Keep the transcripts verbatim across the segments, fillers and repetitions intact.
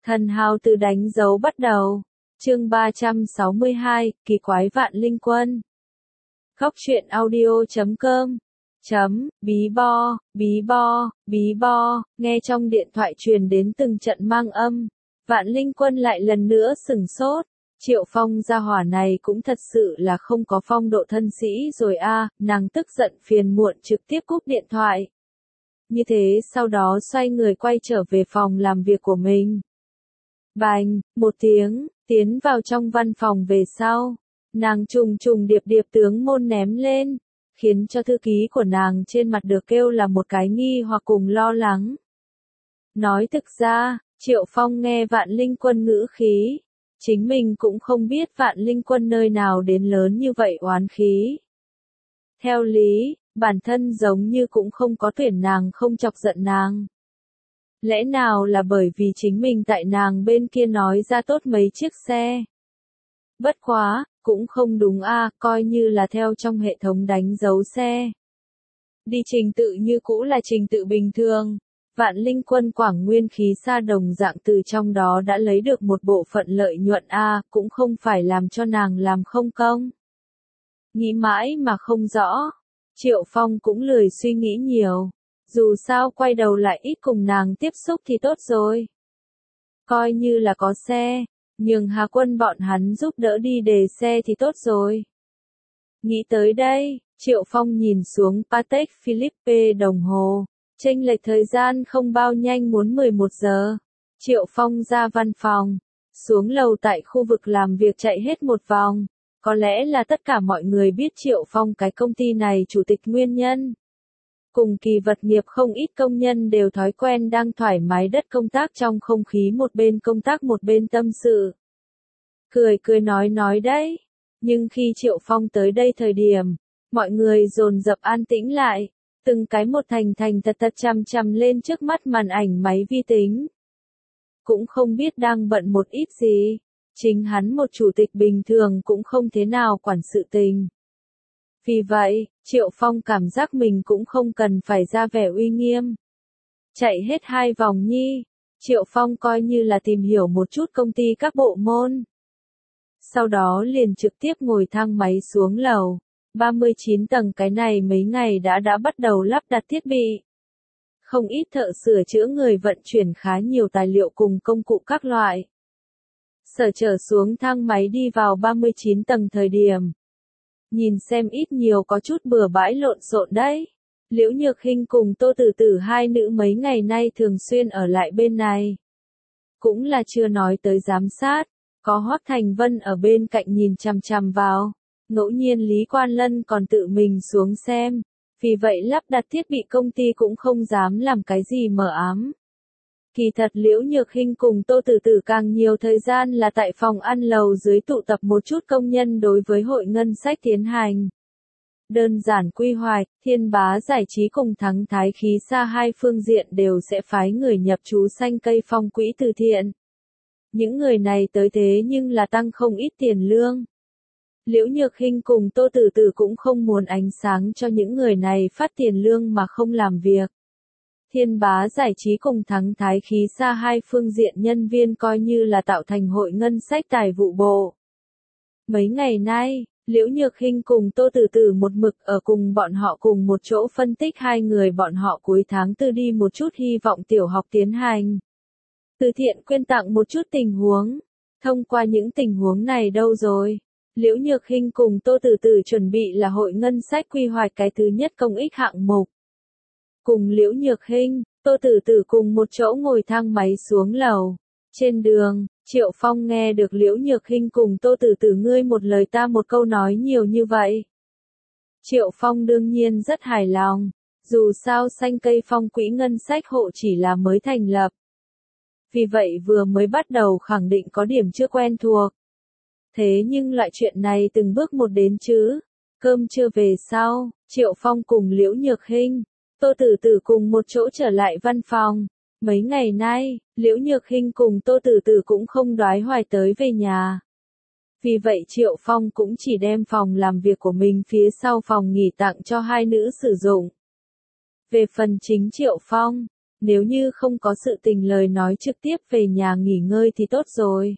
Thần hào từ đánh dấu bắt đầu. Chương ba trăm sáu mươi hai, kỳ quái vạn linh quân. Khóc chuyện audio chấm com chấm, bí bo, bí bo, bí bo, nghe trong điện thoại truyền đến từng trận mang âm. Vạn linh quân lại lần nữa sửng sốt. Triệu Phong gia hỏa này cũng thật sự là không có phong độ thân sĩ rồi a, à, nàng tức giận phiền muộn trực tiếp cúp điện thoại. Như thế sau đó xoay người quay trở về phòng làm việc của mình. Bành, một tiếng, tiến vào trong văn phòng về sau. Nàng trùng trùng điệp điệp tướng môn ném lên, khiến cho thư ký của nàng trên mặt được kêu là một cái nghi hoặc cùng lo lắng. Nói thực ra, Triệu Phong nghe vạn linh quân ngữ khí. Chính mình cũng không biết vạn linh quân nơi nào đến lớn như vậy oán khí. Theo lý, bản thân giống như cũng không có tuyển nàng không chọc giận nàng. Lẽ nào là bởi vì chính mình tại nàng bên kia nói ra tốt mấy chiếc xe. Bất quá, cũng không đúng a, à, coi như là theo trong hệ thống đánh dấu xe. Đi trình tự như cũ là trình tự bình thường. Vạn linh quân quảng nguyên khí sa đồng dạng từ trong đó đã lấy được một bộ phận lợi nhuận a, à, cũng không phải làm cho nàng làm không công. Nghĩ mãi mà không rõ. Triệu Phong cũng lười suy nghĩ nhiều. Dù sao quay đầu lại ít cùng nàng tiếp xúc thì tốt rồi. Coi như là có xe, nhường Hà Quân bọn hắn giúp đỡ đi đề xe thì tốt rồi. Nghĩ tới đây, Triệu Phong nhìn xuống Patek Philippe đồng hồ. Chênh lệch thời gian không bao nhanh muốn mười một giờ. Triệu Phong ra văn phòng, xuống lầu tại khu vực làm việc chạy hết một vòng. Có lẽ là tất cả mọi người biết Triệu Phong cái công ty này chủ tịch nguyên nhân. Cùng kỳ vật nghiệp không ít công nhân đều thói quen đang thoải mái đất công tác trong không khí một bên công tác một bên tâm sự. Cười cười nói nói đấy. Nhưng khi Triệu Phong tới đây thời điểm, mọi người dồn dập an tĩnh lại. Từng cái một thành thành thật thật chằm chằm lên trước mắt màn ảnh máy vi tính. Cũng không biết đang bận một ít gì. Chính hắn một chủ tịch bình thường cũng không thế nào quản sự tình. Vì vậy, Triệu Phong cảm giác mình cũng không cần phải ra vẻ uy nghiêm. Chạy hết hai vòng nhi, Triệu Phong coi như là tìm hiểu một chút công ty các bộ môn. Sau đó liền trực tiếp ngồi thang máy xuống lầu. ba mươi chín tầng cái này mấy ngày đã đã bắt đầu lắp đặt thiết bị. Không ít thợ sửa chữa người vận chuyển khá nhiều tài liệu cùng công cụ các loại. Sở trở xuống thang máy đi vào ba mươi chín tầng thời điểm. Nhìn xem ít nhiều có chút bừa bãi lộn xộn đấy. Liễu Nhược Hinh cùng Tô Tử Tử hai nữ mấy ngày nay thường xuyên ở lại bên này. Cũng là chưa nói tới giám sát, có Hoắc Thành Vân ở bên cạnh nhìn chằm chằm vào. Ngẫu nhiên Lý Quan Lân còn tự mình xuống xem, vì vậy lắp đặt thiết bị công ty cũng không dám làm cái gì mờ ám. Kỳ thật Liễu Nhược Hinh cùng Tô Tử Tử càng nhiều thời gian là tại phòng ăn lầu dưới tụ tập một chút công nhân đối với hội ngân sách tiến hành. Đơn giản quy hoạch, Thiên Bá Giải Trí cùng Thắng Thái Khí Sa hai phương diện đều sẽ phái người nhập trú xanh cây phong quỹ từ thiện. Những người này tới thế nhưng là tăng không ít tiền lương. Liễu Nhược Hinh cùng Tô Tử Tử cũng không muốn ánh sáng cho những người này phát tiền lương mà không làm việc. Thiên Bá Giải Trí cùng Thắng Thái Khí Sa hai phương diện nhân viên coi như là tạo thành hội ngân sách tài vụ bộ. Mấy ngày nay, Liễu Nhược Hinh cùng Tô Tử Tử một mực ở cùng bọn họ cùng một chỗ phân tích hai người bọn họ cuối tháng tư đi một chút hy vọng tiểu học tiến hành. Từ thiện quyên tặng một chút tình huống. Thông qua những tình huống này đâu rồi? Liễu Nhược Hinh cùng Tô Tử Tử chuẩn bị là hội ngân sách quy hoạch cái thứ nhất công ích hạng mục. Cùng Liễu Nhược Hinh, Tô Tử Tử cùng một chỗ ngồi thang máy xuống lầu. Trên đường, Triệu Phong nghe được Liễu Nhược Hinh cùng Tô Tử Tử ngươi một lời ta một câu nói nhiều như vậy. Triệu Phong đương nhiên rất hài lòng, dù sao xanh cây phong quỹ ngân sách hộ chỉ là mới thành lập. Vì vậy vừa mới bắt đầu khẳng định có điểm chưa quen thuộc. Thế nhưng loại chuyện này từng bước một đến chứ. Cơm trưa về sau, Triệu Phong cùng Liễu Nhược Hinh, Tô Tử Tử cùng một chỗ trở lại văn phòng. Mấy ngày nay, Liễu Nhược Hinh cùng Tô Tử Tử cũng không đoái hoài tới về nhà. Vì vậy Triệu Phong cũng chỉ đem phòng làm việc của mình phía sau phòng nghỉ tặng cho hai nữ sử dụng. Về phần chính Triệu Phong, Nếu như không có sự tình lời nói trực tiếp về nhà nghỉ ngơi thì tốt rồi.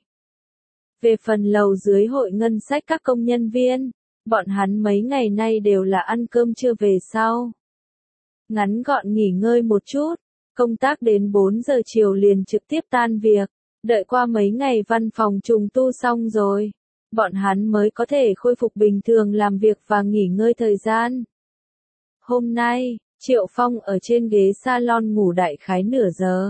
Về phần lầu dưới hội ngân sách các công nhân viên, bọn hắn mấy ngày nay đều là ăn cơm trưa về sau. Ngắn gọn nghỉ ngơi một chút, công tác đến bốn giờ chiều liền trực tiếp tan việc, đợi qua mấy ngày văn phòng trùng tu xong rồi, bọn hắn mới có thể khôi phục bình thường làm việc và nghỉ ngơi thời gian. Hôm nay, Triệu Phong ở trên ghế salon ngủ đại khái nửa giờ.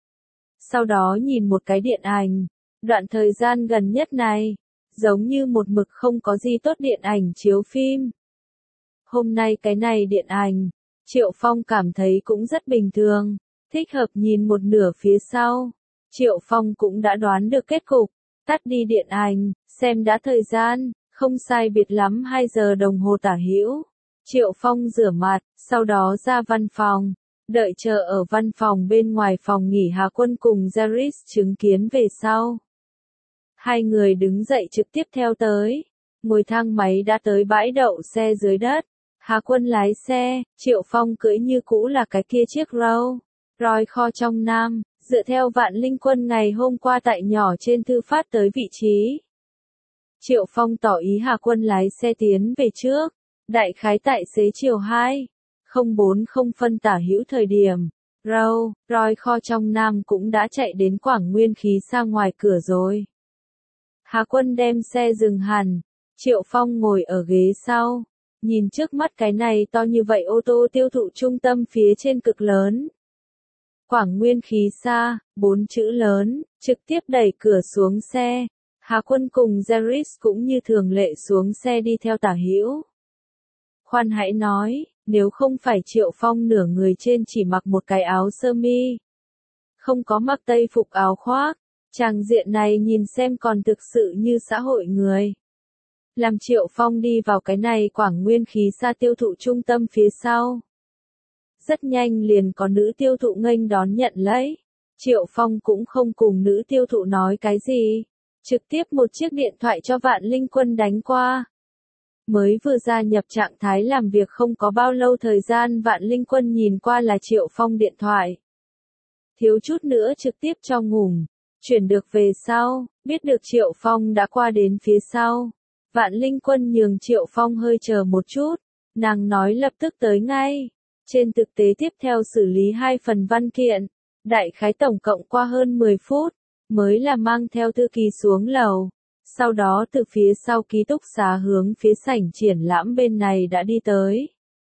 Sau đó nhìn một cái điện ảnh, đoạn thời gian gần nhất này, giống như một mực không có gì tốt điện ảnh chiếu phim. Hôm nay cái này điện ảnh, Triệu Phong cảm thấy cũng rất bình thường, thích hợp nhìn một nửa phía sau. Triệu Phong cũng đã đoán được kết cục, tắt đi điện ảnh, xem đã thời gian, không sai biệt lắm hai giờ đồng hồ tả hữu. Triệu Phong rửa mặt, sau đó ra văn phòng, đợi chờ ở văn phòng bên ngoài phòng nghỉ Hà Quân cùng Jaris chứng kiến về sau. Hai người đứng dậy trực tiếp theo tới, ngồi thang máy đã tới bãi đậu xe dưới đất. Hà Quân lái xe, Triệu Phong cưỡi như cũ là cái kia chiếc Rolls Royce kho trong Nam, dựa theo Vạn Linh Quân ngày hôm qua tại nhỏ trên thư phát tới vị trí. Triệu Phong tỏ ý Hà Quân lái xe tiến về trước, đại khái tại xế chiều hai, không bốn không phân tả hữu thời điểm, Rolls Royce kho trong Nam cũng đã chạy đến Quảng Nguyên khí xa ngoài cửa rồi. Hà Quân đem xe dừng hẳn, Triệu Phong ngồi ở ghế sau, nhìn trước mắt cái này to như vậy ô tô tiêu thụ trung tâm phía trên cực lớn. Quảng Nguyên khí xa, bốn chữ lớn, trực tiếp đẩy cửa xuống xe. Hà Quân cùng Jaris cũng như thường lệ xuống xe đi theo tả hữu. Khoan hãy nói, nếu không phải Triệu Phong nửa người trên chỉ mặc một cái áo sơ mi, không có mặc tây phục áo khoác, tràng diện này nhìn xem còn thực sự như xã hội người. Làm Triệu Phong đi vào cái này Quảng Nguyên khí xa tiêu thụ trung tâm phía sau. Rất nhanh liền có nữ tiêu thụ nghênh đón nhận lấy. Triệu Phong cũng không cùng nữ tiêu thụ nói cái gì, trực tiếp một chiếc điện thoại cho Vạn Linh Quân đánh qua. Mới vừa gia nhập trạng thái làm việc không có bao lâu thời gian Vạn Linh Quân nhìn qua là Triệu Phong điện thoại. Thiếu chút nữa trực tiếp cho ngủm, chuyển được về sau, biết được Triệu Phong đã qua đến phía sau. Vạn Linh Quân nhường Triệu Phong hơi chờ một chút, nàng nói lập tức tới ngay. Trên thực tế tiếp theo xử lý hai phần văn kiện, đại khái tổng cộng qua hơn mười phút, mới là mang theo thư ký xuống lầu. Sau đó từ phía sau ký túc xá hướng phía sảnh triển lãm bên này đã đi tới.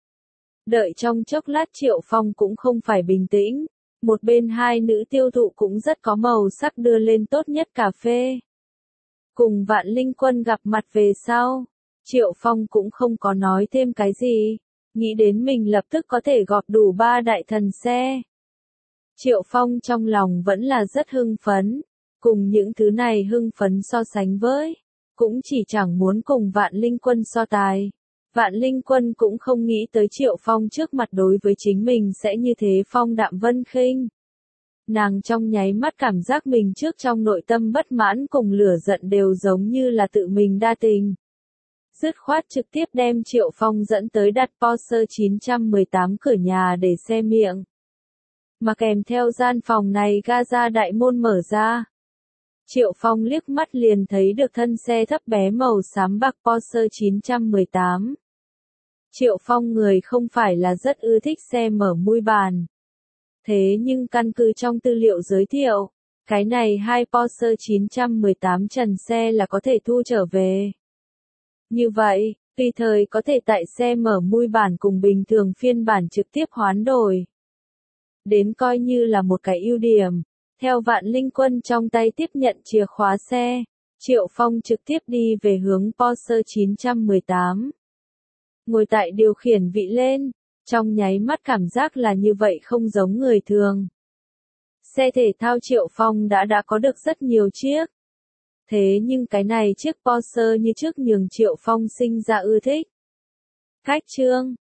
Đợi trong chốc lát Triệu Phong cũng không phải bình tĩnh, một bên hai nữ tiêu thụ cũng rất có màu sắc đưa lên tốt nhất cà phê. Cùng Vạn Linh Quân gặp mặt về sau, Triệu Phong cũng không có nói thêm cái gì, nghĩ đến mình lập tức có thể gọp đủ ba đại thần xe. Triệu Phong trong lòng vẫn là rất hưng phấn, cùng những thứ này hưng phấn so sánh với, cũng chỉ chẳng muốn cùng Vạn Linh Quân so tài. Vạn Linh Quân cũng không nghĩ tới Triệu Phong trước mặt đối với chính mình sẽ như thế phong đạm vân khinh. Nàng trong nháy mắt cảm giác mình trước trong nội tâm bất mãn cùng lửa giận đều giống như là tự mình đa tình. Dứt khoát trực tiếp đem Triệu Phong dẫn tới đặt Porsche chín một tám cửa nhà để xe miệng. Mà kèm theo gian phòng này Gaza đại môn mở ra. Triệu Phong liếc mắt liền thấy được thân xe thấp bé màu xám bạc Porsche chín một tám. Triệu Phong người không phải là rất ưa thích xe mở mui bàn. Thế nhưng căn cứ trong tư liệu giới thiệu, cái này hai Porsche chín một tám trần xe là có thể thu trở về. Như vậy, tùy thời có thể tại xe mở mui bản cùng bình thường phiên bản trực tiếp hoán đổi. Đến coi như là một cái ưu điểm. Theo Vạn Linh Quân trong tay tiếp nhận chìa khóa xe, Triệu Phong trực tiếp đi về hướng Porsche chín một tám. Ngồi tại điều khiển vị lên, trong nháy mắt cảm giác là như vậy không giống người thường. Xe thể thao Triệu Phong đã đã có được rất nhiều chiếc. Thế nhưng cái này chiếc Porsche như trước nhường Triệu Phong sinh ra ưa thích. Cách chương